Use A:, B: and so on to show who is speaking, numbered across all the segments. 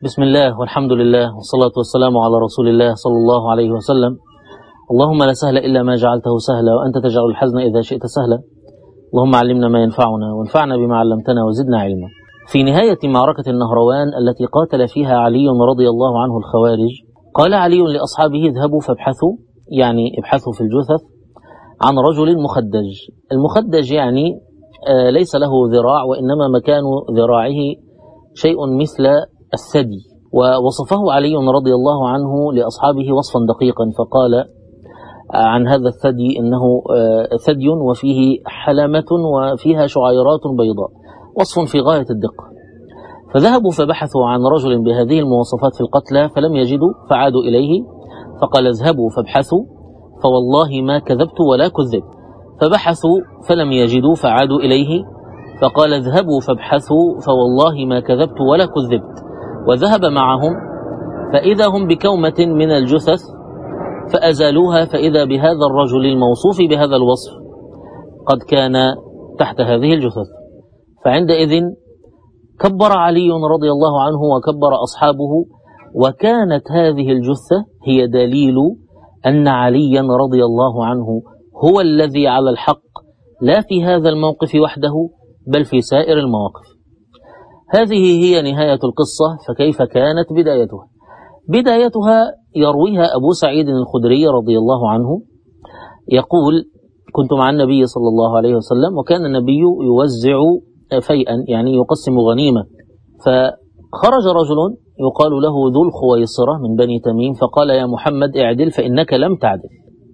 A: بسم الله والحمد لله والصلاة والسلام على رسول الله صلى الله عليه وسلم. اللهم لا سهل إلا ما جعلته سهلا، وأنت تجعل الحزن إذا شئت سهلا. اللهم علمنا ما ينفعنا وانفعنا بما علمتنا وزدنا علما. في نهاية معركة النهروان التي قاتل فيها علي رضي الله عنه الخوارج، قال علي لأصحابه: اذهبوا فابحثوا، يعني ابحثوا في الجثث عن رجل مخدج. المخدج يعني ليس له ذراع، وإنما مكان ذراعه شيء مثل الثدي. ووصفه علي رضي الله عنه لأصحابه وصفا دقيقا، فقال عن هذا الثدي إنه ثدي وفيه حلمة وفيها شعيرات بيضاء، وصف في غاية الدقة. فذهبوا فبحثوا عن رجل بهذه المواصفات في القتلى فلم يجدوا، فعادوا إليه فقال: اذهبوا فابحثوا فوالله ما كذبت ولا كذبت. فبحثوا فلم يجدوا فعادوا إليه فقال: اذهبوا فابحثوا فوالله ما كذبت ولا كذبت. وذهب معهم فإذا هم بكومة من الجثث فأزالوها، فإذا بهذا الرجل الموصوف بهذا الوصف قد كان تحت هذه الجثث. فعندئذ كبر علي رضي الله عنه وكبر أصحابه، وكانت هذه الجثة هي دليل أن عليا رضي الله عنه هو الذي على الحق، لا في هذا الموقف وحده بل في سائر المواقف. هذه هي نهاية القصة. فكيف كانت بدايتها؟ بدايتها يرويها أبو سعيد الخدري رضي الله عنه، يقول: كنت مع النبي صلى الله عليه وسلم، وكان النبي يوزع فيئا، يعني يقسم غنيمة. فخرج رجل يقال له ذو الخويصرة من بني تميم، فقال: يا محمد اعدل فإنك لم تعدل.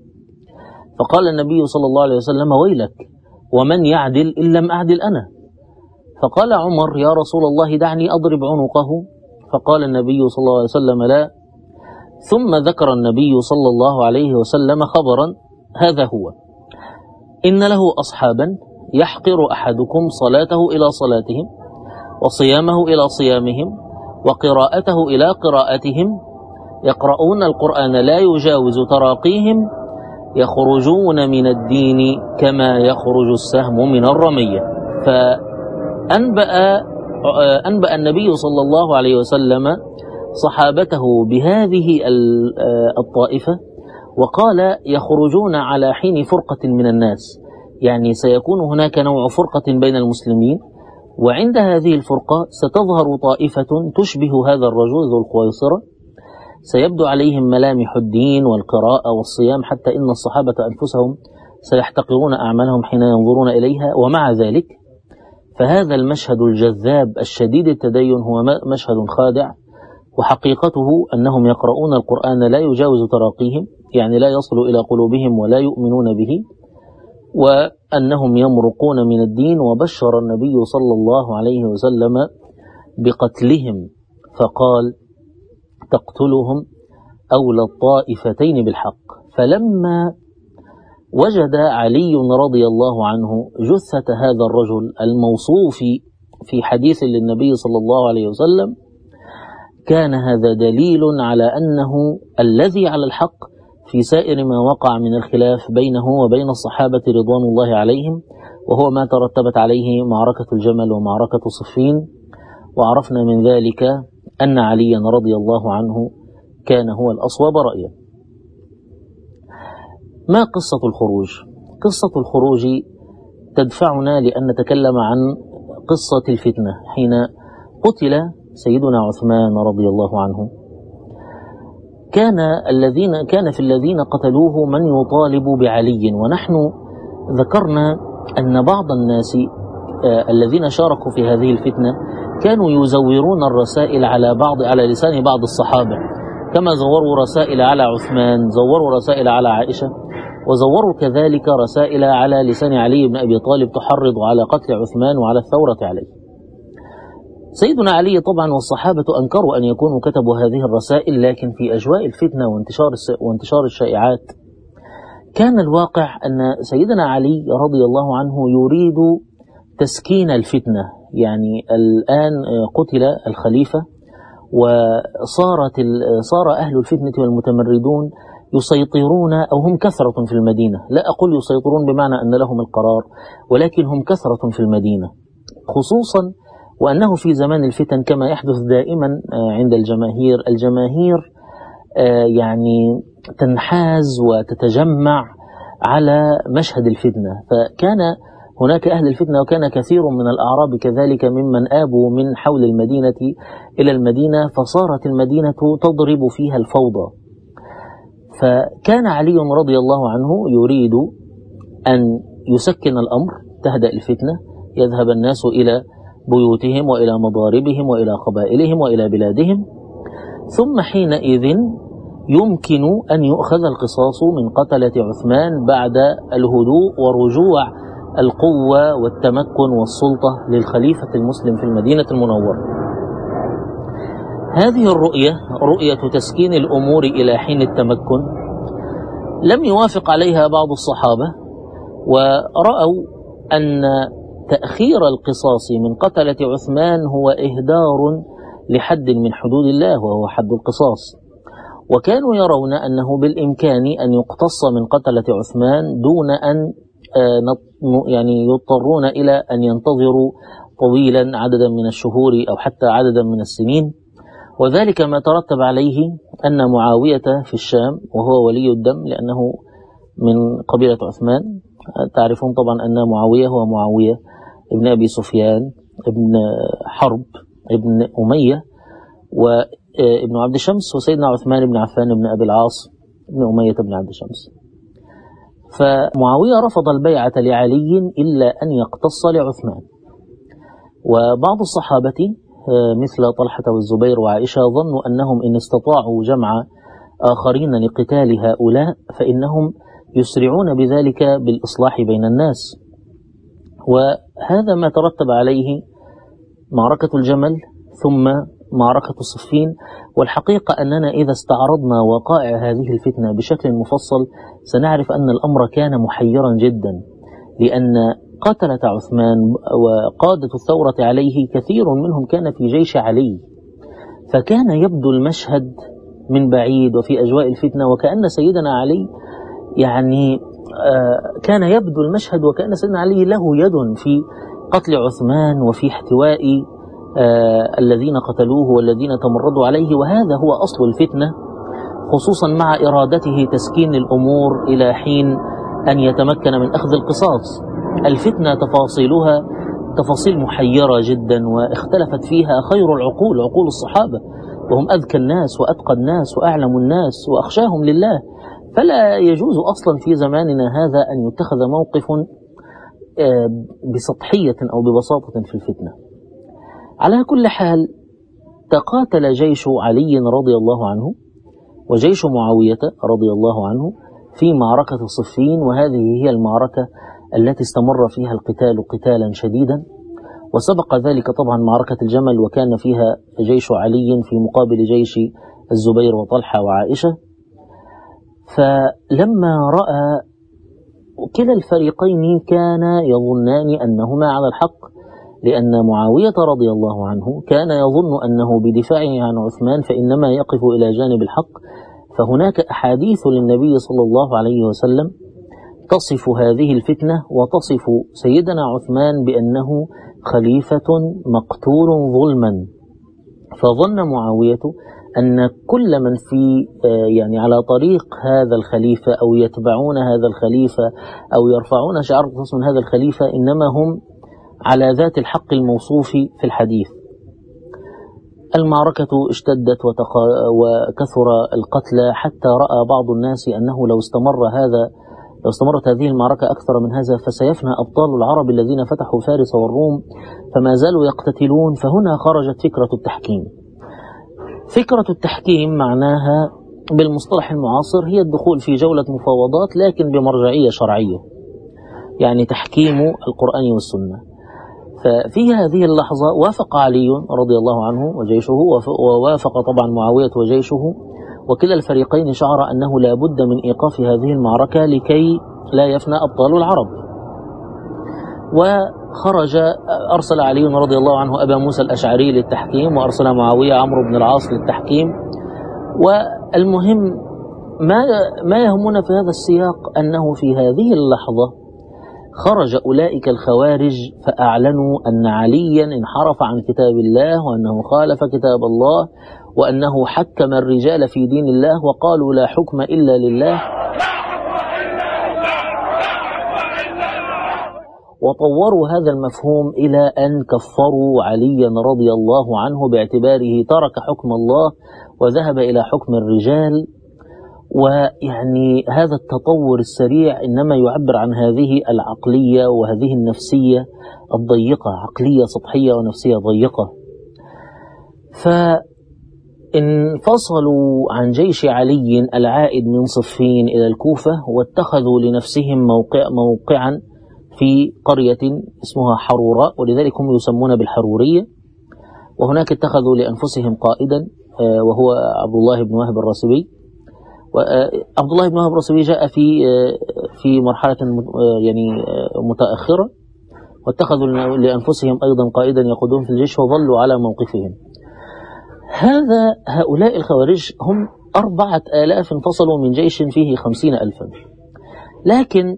A: فقال النبي صلى الله عليه وسلم: ويلك، ومن يعدل إن لم أعدل أنا؟ فقال عمر: يا رسول الله دعني أضرب عنقه. فقال النبي صلى الله عليه وسلم: لا. ثم ذكر النبي صلى الله عليه وسلم خبرا: هذا هو: إن له أصحابا يحقر أحدكم صلاته إلى صلاتهم، وصيامه إلى صيامهم، وقراءته إلى قراءتهم، يقرؤون القرآن لا يجاوز تراقيهم، يخرجون من الدين كما يخرج السهم من الرمية. فأنبأ النبي صلى الله عليه وسلم صحابته بهذه الطائفة، وقال: يخرجون على حين فرقة من الناس، يعني سيكون هناك نوع فرقة بين المسلمين، وعند هذه الفرقة ستظهر طائفة تشبه هذا الرجل ذو الخويصرة، سيبدو عليهم ملامح الدين والقراءة والصيام، حتى إن الصحابة أنفسهم سيحتقرون أعمالهم حين ينظرون إليها. ومع ذلك فهذا المشهد الجذاب الشديد التدين هو مشهد خادع، وحقيقته أنهم يقرؤون القرآن لا يجاوز تراقيهم، يعني لا يصل إلى قلوبهم ولا يؤمنون به، وأنهم يمرقون من الدين. وبشر النبي صلى الله عليه وسلم بقتلهم، فقال: تقتلهم أولى الطائفتين بالحق. فلما وجد علي رضي الله عنه جثة هذا الرجل الموصوف في حديث للنبي صلى الله عليه وسلم، كان هذا دليل على أنه الذي على الحق في سائر ما وقع من الخلاف بينه وبين الصحابة رضوان الله عليهم، وهو ما ترتبت عليه معركة الجمل ومعركة صفين. وعرفنا من ذلك أن عليا رضي الله عنه كان هو الأصوب رأيا. ما قصة الخروج؟ قصة الخروج تدفعنا لأن نتكلم عن قصة الفتنة حين قتل سيدنا عثمان رضي الله عنه. كان في الذين قتلوه من يطالب بعلي، ونحن ذكرنا أن بعض الناس الذين شاركوا في هذه الفتنة كانوا يزورون الرسائل على لسان بعض الصحابة، كما زوروا رسائل على عثمان، زوروا رسائل على عائشة، وزوروا كذلك رسائل على لسان علي بن أبي طالب تحرض على قتل عثمان وعلى الثورة عليه. سيدنا علي طبعا والصحابة أنكروا أن يكونوا كتبوا هذه الرسائل، لكن في أجواء الفتنة وانتشار الشائعات كان الواقع أن سيدنا علي رضي الله عنه يريد تسكين الفتنة. يعني الآن قتل الخليفة، وصار أهل الفتنة والمتمردون يسيطرون، أو هم كثرة في المدينة. لا أقول يسيطرون بمعنى أن لهم القرار، ولكن هم كثرة في المدينة، خصوصا وأنه في زمان الفتن كما يحدث دائما عند الجماهير يعني تنحاز وتتجمع على مشهد الفتنة، فكان هناك أهل الفتنة، وكان كثير من الأعراب كذلك ممن آبوا من حول المدينة إلى المدينة، فصارت المدينة تضرب فيها الفوضى. فكان علي رضي الله عنه يريد أن يسكن الأمر، تهدأ الفتنة، يذهب الناس إلى بيوتهم وإلى مضاربهم وإلى قبائلهم وإلى بلادهم، ثم حينئذ يمكن أن يؤخذ القصاص من قتلة عثمان بعد الهدوء ورجوع القوة والتمكن والسلطة للخليفة المسلم في المدينة المنورة. هذه الرؤية، رؤية تسكين الأمور إلى حين التمكن، لم يوافق عليها بعض الصحابة، ورأوا أن تأخير القصاص من قتلة عثمان هو إهدار لحد من حدود الله وهو حد القصاص، وكانوا يرون أنه بالإمكان أن يقتص من قتلة عثمان دون أن يعني يضطرون إلى أن ينتظروا طويلا عددا من الشهور أو حتى عددا من السنين. وذلك ما ترتب عليه أن معاوية في الشام، وهو ولي الدم لأنه من قبيلة عثمان، تعرفون طبعا أن معاوية هو معاوية ابن أبي سفيان ابن حرب ابن أمية وابن عبد شمس، وسيدنا عثمان بن عفان بن أبي العاص ابن أمية بن عبد شمس. فمعاوية رفض البيعة لعلي إلا أن يقتص لعثمان. وبعض الصحابة مثل طلحة والزبير وعائشة ظنوا أنهم إن استطاعوا جمع آخرين لقتال هؤلاء فإنهم يسرعون بذلك بالإصلاح بين الناس، وهذا ما ترتب عليه معركة الجمل ثم معركة صفين. والحقيقة أننا إذا استعرضنا وقائع هذه الفتنة بشكل مفصل سنعرف أن الأمر كان محيرا جدا، لأن قتلة عثمان وقادة الثورة عليه كثير منهم كان في جيش علي، فكان يبدو المشهد من بعيد وفي أجواء الفتنة وكأن سيدنا علي يعني كان يبدو المشهد وكأن سيدنا علي له يد في قتل عثمان وفي احتواء الذين قتلوه والذين تمردوا عليه، وهذا هو أصل الفتنة، خصوصا مع إرادته تسكين الأمور إلى حين أن يتمكن من أخذ القصاص. الفتنة تفاصيلها تفاصيل محيرة جدا، واختلفت فيها خير العقول، عقول الصحابة، وهم أذكى الناس وأتقى الناس وأعلم الناس وأخشاهم لله، فلا يجوز أصلا في زماننا هذا أن يتخذ موقف بسطحية أو ببساطة في الفتنة. على كل حال تقاتل جيش علي رضي الله عنه وجيش معاوية رضي الله عنه في معركة صفين، وهذه هي المعركة التي استمر فيها القتال قتالا شديدا. وسبق ذلك طبعا معركة الجمل، وكان فيها جيش علي في مقابل جيش الزبير وطلحة وعائشة. فلما رأى كلا الفريقين كان يظنان أنهما على الحق، لأن معاوية رضي الله عنه كان يظن أنه بدفاعه عن عثمان فإنما يقف إلى جانب الحق. فهناك أحاديث للنبي صلى الله عليه وسلم تصف هذه الفتنة وتصف سيدنا عثمان بأنه خليفة مقتول ظلما. فظن معاوية أن كل من في يعني على طريق هذا الخليفة أو يتبعون هذا الخليفة أو يرفعون شعار من هذا الخليفة إنما هم على ذات الحق الموصوف في الحديث. المعركة اشتدت وكثر القتلى، حتى رأى بعض الناس أنه لو استمرت هذه المعركة أكثر من هذا فسيفنى أبطال العرب الذين فتحوا فارس والروم، فما زالوا يقتتلون. فهنا خرجت فكرة التحكيم. فكرة التحكيم معناها بالمصطلح المعاصر هي الدخول في جولة مفاوضات لكن بمرجعية شرعية، يعني تحكيم القرآن والسنة. ففي هذه اللحظة وافق علي رضي الله عنه وجيشه، ووافق طبعا معاوية وجيشه، وكلا الفريقين شعر أنه لا بد من إيقاف هذه المعركة لكي لا يفنى أبطال العرب. وخرج أرسل علي رضي الله عنه أبا موسى الأشعري للتحكيم، وأرسل معاوية عمرو بن العاص للتحكيم. والمهم ما يهمنا في هذا السياق أنه في هذه اللحظة خرج أولئك الخوارج فأعلنوا أن عليا انحرف عن كتاب الله، وأنه خالف كتاب الله، وأنه حكم الرجال في دين الله، وقالوا لا حكم إلا لله، وطوروا هذا المفهوم إلى أن كفروا عليا رضي الله عنه باعتباره ترك حكم الله وذهب إلى حكم الرجال. ويعني هذا التطور السريع إنما يعبر عن هذه العقلية وهذه النفسية الضيقة، عقلية سطحية ونفسية ضيقة. فانفصلوا عن جيش علي العائد من صفين إلى الكوفة، واتخذوا لنفسهم موقعا في قرية اسمها حروراء، ولذلك هم يسمون بالحرورية. وهناك اتخذوا لأنفسهم قائدا وهو عبد الله بن وهب الراسبي. وعبد الله بن وهب الراسبي جاء في مرحلة يعني متأخرة، واتخذوا لأنفسهم أيضا قائدا يقودون في الجيش، وظلوا على موقفهم. هؤلاء الخوارج هم 4000 انفصلوا من جيش فيه 50,000، لكن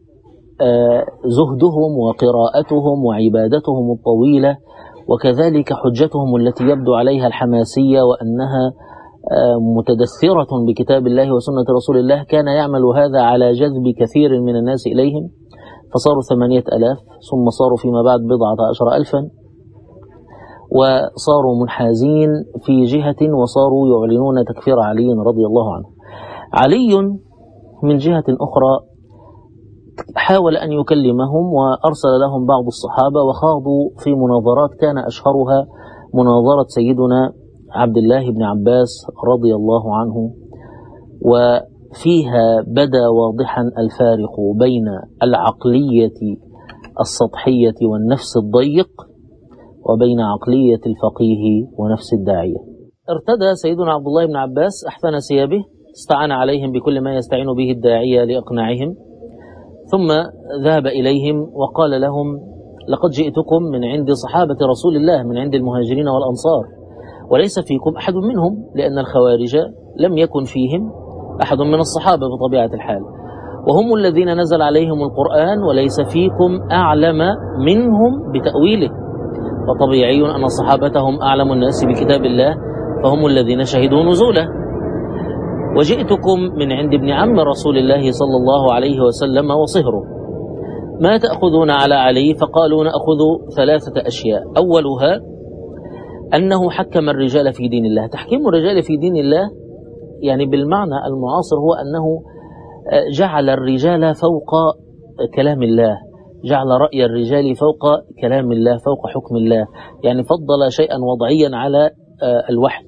A: زهدهم وقراءتهم وعبادتهم الطويلة، وكذلك حجتهم التي يبدو عليها الحماسية وأنها متدثرة بكتاب الله وسنة رسول الله، كان يعمل هذا على جذب كثير من الناس إليهم، فصاروا 8,000، ثم صاروا فيما بعد 19,000، وصاروا منحازين في جهة، وصاروا يعلنون تكفير علي رضي الله عنه. علي من جهة أخرى حاول أن يكلمهم، وأرسل لهم بعض الصحابة، وخاضوا في مناظرات كان أشهرها مناظرة سيدنا عبد الله بن عباس رضي الله عنه، وفيها بدا واضحا الفارق بين العقلية السطحية والنفس الضيق وبين عقلية الفقيه ونفس الداعية. ارتدى سيدنا عبد الله بن عباس أحسن ثيابه، استعان عليهم بكل ما يستعين به الداعية لإقناعهم، ثم ذهب إليهم وقال لهم: لقد جئتكم من عند صحابة رسول الله، من عند المهاجرين والأنصار، وليس فيكم أحد منهم، لأن الخوارج لم يكن فيهم أحد من الصحابة بطبيعة الحال، وهم الذين نزل عليهم القرآن، وليس فيكم أعلم منهم بتأويله، وطبيعي أن صحابتهم أعلم الناس بكتاب الله، فهم الذين شهدوا نزوله. وجئتكم من عند ابن عم رسول الله صلى الله عليه وسلم وصهره، ما تأخذون على علي؟ فقالوا: نأخذ 3 أشياء. أولها أنه حكم الرجال في دين الله. تحكيم الرجال في دين الله يعني بالمعنى المعاصر هو أنه جعل الرجال فوق كلام الله، جعل رأي الرجال فوق كلام الله، فوق حكم الله، يعني فضل شيئا وضعيا على الوحي.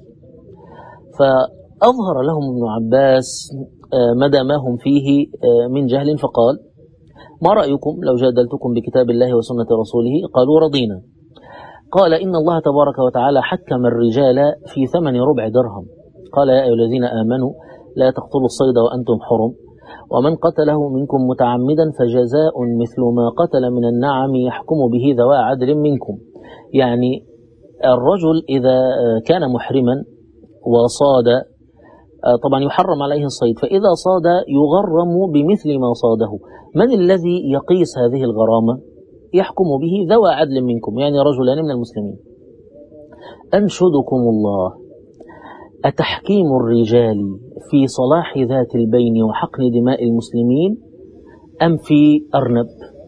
A: فأظهر لهم ابن عباس مدى ما هم فيه من جهل، فقال: ما رأيكم لو جادلتكم بكتاب الله وسنة رسوله؟ قالوا: رضينا. قال: إن الله تبارك وتعالى حكم الرجال في 8 ربع درهم. قال: يا أيها الذين آمنوا لا تقتلوا الصيد وأنتم حرم، ومن قتله منكم متعمدا فجزاء مثل ما قتل من النعم يحكم به ذوى عدل منكم. يعني الرجل إذا كان محرما وصاد، طبعا يحرم عليه الصيد، فإذا صاد يغرم بمثل ما صاده. من الذي يقيس هذه الغرامة؟ يحكم به ذوى عدل منكم، يعني رجلان من المسلمين. أنشدكم الله، أتحكيم الرجال في صلاح ذات البين وحقن دماء المسلمين أم في أرنب؟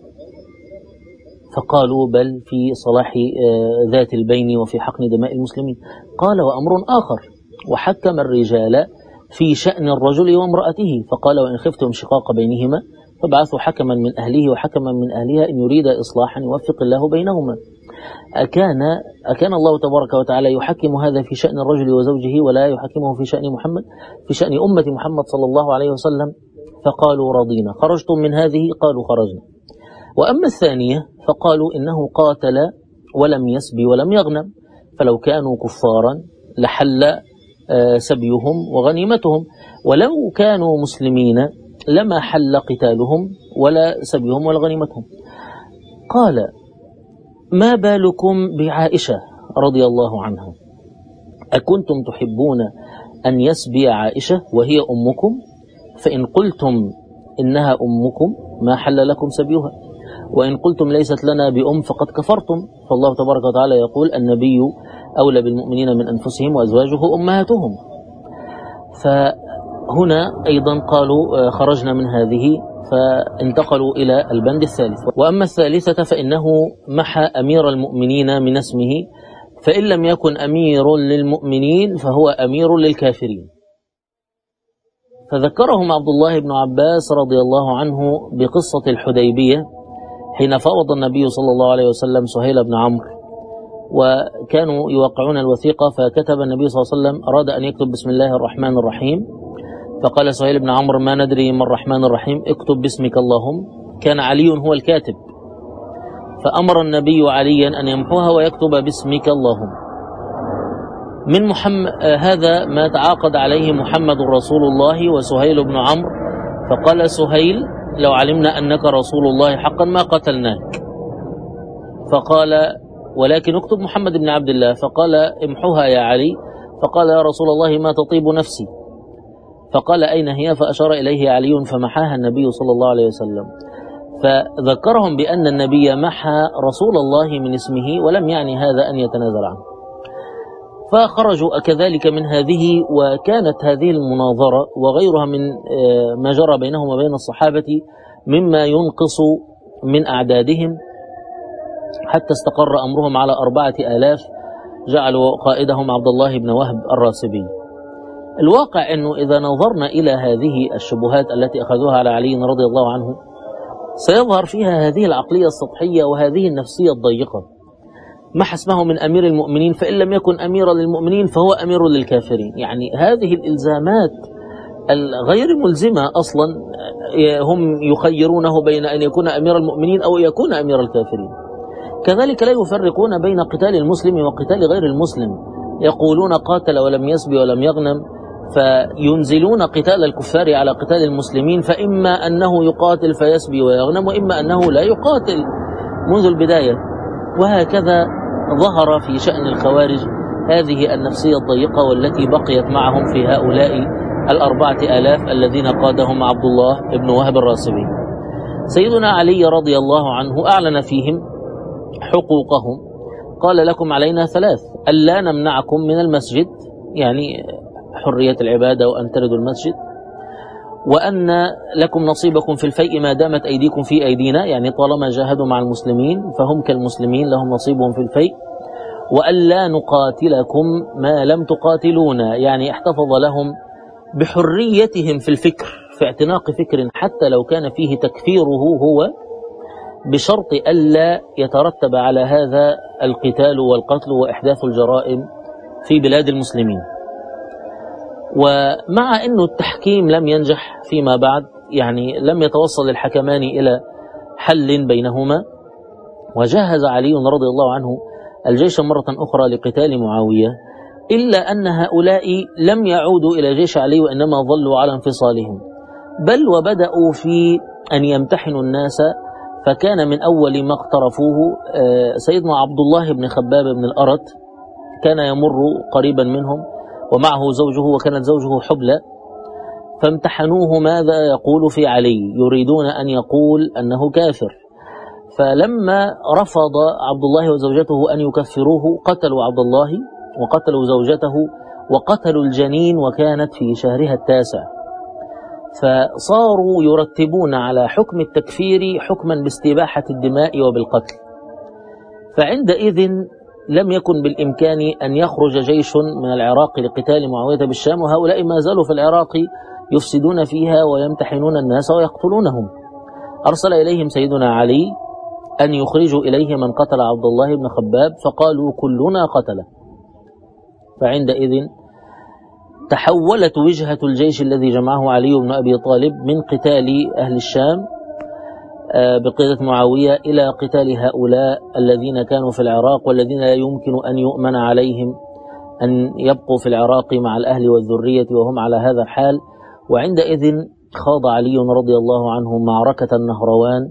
A: فقالوا: بل في صلاح ذات البين وفي حقن دماء المسلمين. قال: وأمر آخر، وحكم الرجال في شأن الرجل وامرأته، فقال: وإن خفتم شقاق بينهما فابعثوا حكما من أهله وحكما من أهلها إن يريد إصلاحا يوفق الله بينهما. أكان الله تبارك وتعالى يحكم هذا في شأن الرجل وزوجه، ولا يحكمه في شأن محمد، في شأن أمة محمد صلى الله عليه وسلم؟ فقالوا: رضينا. خرجتم من هذه؟ قالوا: خرجنا. وأما الثانية فقالوا: إنه قاتل ولم يسبي ولم يغنم، فلو كانوا كفارا لحل سبيهم وغنيمتهم، ولو كانوا مسلمين لما حل قتالهم ولا سبيهم ولا غنيمتهم. قال: ما بالكم بعائشة رضي الله عنها؟ أكنتم تحبون أن يسبي عائشة وهي أمكم؟ فإن قلتم إنها أمكم ما حل لكم سبيها، وإن قلتم ليست لنا بأم فقد كفرتم. فالله تبارك وتعالى يقول النبي أولى بالمؤمنين من أنفسهم وأزواجه أمهاتهم. فهنا أيضا قالوا خرجنا من هذه فانتقلوا إلى البند الثالث. وأما الثالثة فإنه محى أمير المؤمنين من اسمه، فإن لم يكن أمير للمؤمنين فهو أمير للكافرين. فذكرهم عبد الله بن عباس رضي الله عنه بقصة الحديبية حين فاوض النبي صلى الله عليه وسلم سهيل بن عمرو، وكانوا يوقعون الوثيقة، فكتب النبي صلى الله عليه وسلم أراد أن يكتب بسم الله الرحمن الرحيم، فقال سهيل بن عمرو ما ندري ما الرحمن الرحيم، اكتب باسمك اللهم. كان علي هو الكاتب، فأمر النبي عليا أن يمحوها ويكتب باسمك اللهم. من هذا ما تعاقد عليه محمد رسول الله وسهيل بن عمرو، فقال سهيل لو علمنا أنك رسول الله حقا ما قتلناك، فقال ولكن اكتب محمد بن عبد الله، فقال امحوها يا علي، فقال يا رسول الله ما تطيب نفسي، فقال أين هي، فأشار إليه علي فمحاها النبي صلى الله عليه وسلم. فذكرهم بأن النبي محى رسول الله من اسمه، ولم يعني هذا أن يتنازل عنه. فخرجوا كذلك من هذه، وكانت هذه المناظرة وغيرها من ما جرى بينهم وبين الصحابة مما ينقص من أعدادهم، حتى استقر أمرهم على 4000، جعلوا قائدهم عبد الله بن وهب الراسبي. الواقع أنه إذا نظرنا إلى هذه الشبهات التي أخذوها على علي رضي الله عنه، سيظهر فيها هذه العقلية السطحية وهذه النفسية الضيقة. ما حسمه من أمير المؤمنين، فإن لم يكن أميرا للمؤمنين فهو أمير للكافرين. يعني هذه الإلزامات الغير ملزمة أصلا، هم يخيرونه بين أن يكون أمير المؤمنين أو يكون أمير الكافرين. كذلك لا يفرقون بين قتال المسلم وقتال غير المسلم، يقولون قاتل ولم يسبي ولم يغنم، فينزلون قتال الكفار على قتال المسلمين، فإما أنه يقاتل فيسبي ويغنم، وإما أنه لا يقاتل منذ البداية. وهكذا ظهر في شأن الخوارج هذه النفسية الضيقة، والتي بقيت معهم في هؤلاء 4000 الذين قادهم عبد الله بن وهب الراسبي. سيدنا علي رضي الله عنه أعلن فيهم حقوقهم، قال لكم علينا 3: ألا نمنعكم من المسجد، يعني حرية العبادة وأن تردوا المسجد، وأن لكم نصيبكم في الفيء ما دامت أيديكم في أيدينا، يعني طالما جاهدوا مع المسلمين فهم كالمسلمين لهم نصيبهم في الفيء، وألا نقاتلكم ما لم تقاتلونا، يعني احتفظ لهم بحريتهم في الفكر، في اعتناق فكر حتى لو كان فيه تكفيره هو، بشرط ألا يترتب على هذا القتال والقتل وإحداث الجرائم في بلاد المسلمين. ومع أنه التحكيم لم ينجح فيما بعد، يعني لم يتوصل الحكمان إلى حل بينهما، وجهز علي رضي الله عنه الجيش مرة أخرى لقتال معاوية، إلا أن هؤلاء لم يعودوا إلى جيش علي، وإنما ظلوا على انفصالهم، بل وبدأوا في أن يمتحنوا الناس. فكان من أول ما اقترفوه سيدنا عبد الله بن خباب بن الأرت، كان يمر قريبا منهم ومعه زوجه، وكانت زوجه حبلى، فامتحنوه ماذا يقول في علي، يريدون أن يقول أنه كافر. فلما رفض عبد الله وزوجته أن يكفروه، قتلوا عبد الله وقتلوا زوجته وقتلوا الجنين، وكانت في شهرها 9. فصاروا يرتبون على حكم التكفير حكما باستباحة الدماء وبالقتل. فعندئذ لم يكن بالإمكان أن يخرج جيش من العراق لقتال معاوية بالشام، وهؤلاء ما زالوا في العراق يفسدون فيها ويمتحنون الناس ويقتلونهم. أرسل إليهم سيدنا علي أن يخرجوا إليه من قتل عبد الله بن خباب، فقالوا كلنا قتله. فعندئذ تحولت وجهة الجيش الذي جمعه علي بن أبي طالب من قتال أهل الشام بقيادة معاوية إلى قتال هؤلاء الذين كانوا في العراق، والذين لا يمكن أن يؤمن عليهم أن يبقوا في العراق مع الأهل والذرية وهم على هذا الحال. وعندئذ خاض علي رضي الله عنه معركة النهروان،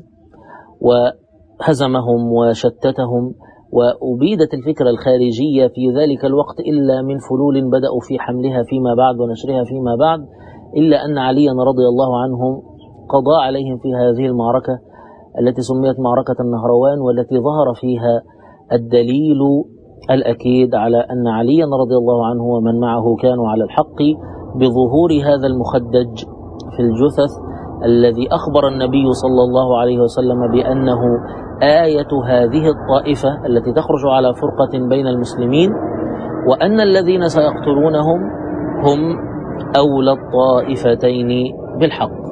A: وهزمهم وشتتهم، وأبيدت الفكرة الخارجية في ذلك الوقت إلا من فلول بدأوا في حملها فيما بعد ونشرها فيما بعد، إلا أن عليا رضي الله عنه قضى عليهم في هذه المعركة التي سميت معركة النهروان، والتي ظهر فيها الدليل الأكيد على أن عليا رضي الله عنه ومن معه كانوا على الحق بظهور هذا المخدج في الجثث الذي أخبر النبي صلى الله عليه وسلم بأنه آية هذه الطائفة التي تخرج على فرقة بين المسلمين، وأن الذين سيقتلونهم هم أولى الطائفتين بالحق.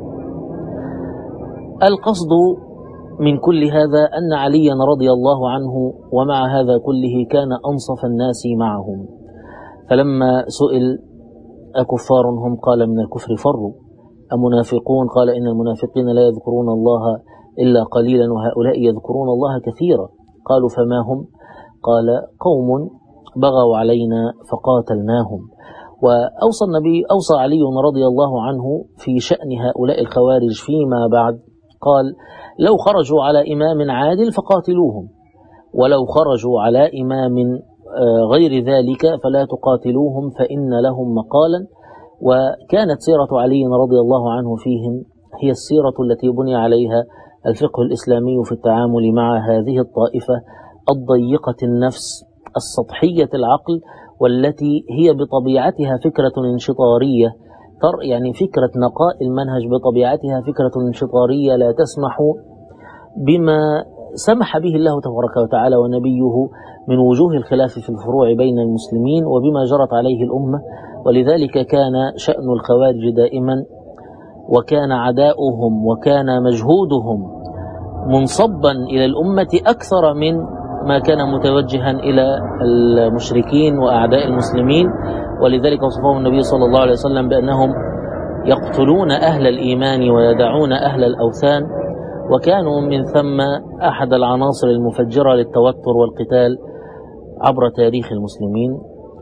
A: القصد من كل هذا أن عليا رضي الله عنه ومع هذا كله كان أنصف الناس معهم، فلما سئل أكفار هم قال من الكفر فروا، أمنافقون قال إن المنافقين لا يذكرون الله إلا قليلا وهؤلاء يذكرون الله كثيرا، قالوا فما هم؟ قال قوم بغوا علينا فقاتلناهم. وأوصى علي رضي الله عنه في شأن هؤلاء الخوارج فيما بعد، قال لو خرجوا على إمام عادل فقاتلوهم، ولو خرجوا على إمام غير ذلك فلا تقاتلوهم فإن لهم مقالا. وكانت سيرة علي رضي الله عنه فيهم هي السيرة التي بني عليها الفقه الإسلامي في التعامل مع هذه الطائفة الضيقة النفس السطحية العقل، والتي هي بطبيعتها فكرة انشطارية، يعني فكرة نقاء المنهج بطبيعتها فكرة انشطارية لا تسمح بما سمح به الله تبارك وتعالى ونبيه من وجوه الخلاف في الفروع بين المسلمين وبما جرت عليه الأمة. ولذلك كان شأن الخوارج دائما، وكان عداؤهم وكان مجهودهم منصبا إلى الأمة أكثر من ما كان متوجها إلى المشركين وأعداء المسلمين. ولذلك وصفهم النبي صلى الله عليه وسلم بأنهم يقتلون أهل الإيمان ويدعون أهل الأوثان، وكانوا من ثم أحد العناصر المفجرة للتوتر والقتال عبر تاريخ المسلمين.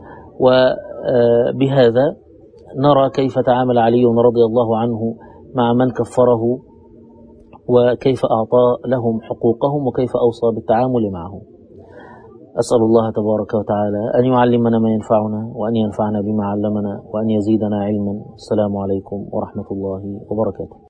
A: وبهذا نرى كيف تعامل علي رضي الله عنه مع من كفره، وكيف أعطى لهم حقوقهم، وكيف أوصى بالتعامل معهم. أسأل الله تبارك وتعالى أن يعلمنا ما ينفعنا، وأن ينفعنا بما علمنا، وأن يزيدنا علما. السلام عليكم ورحمة الله وبركاته.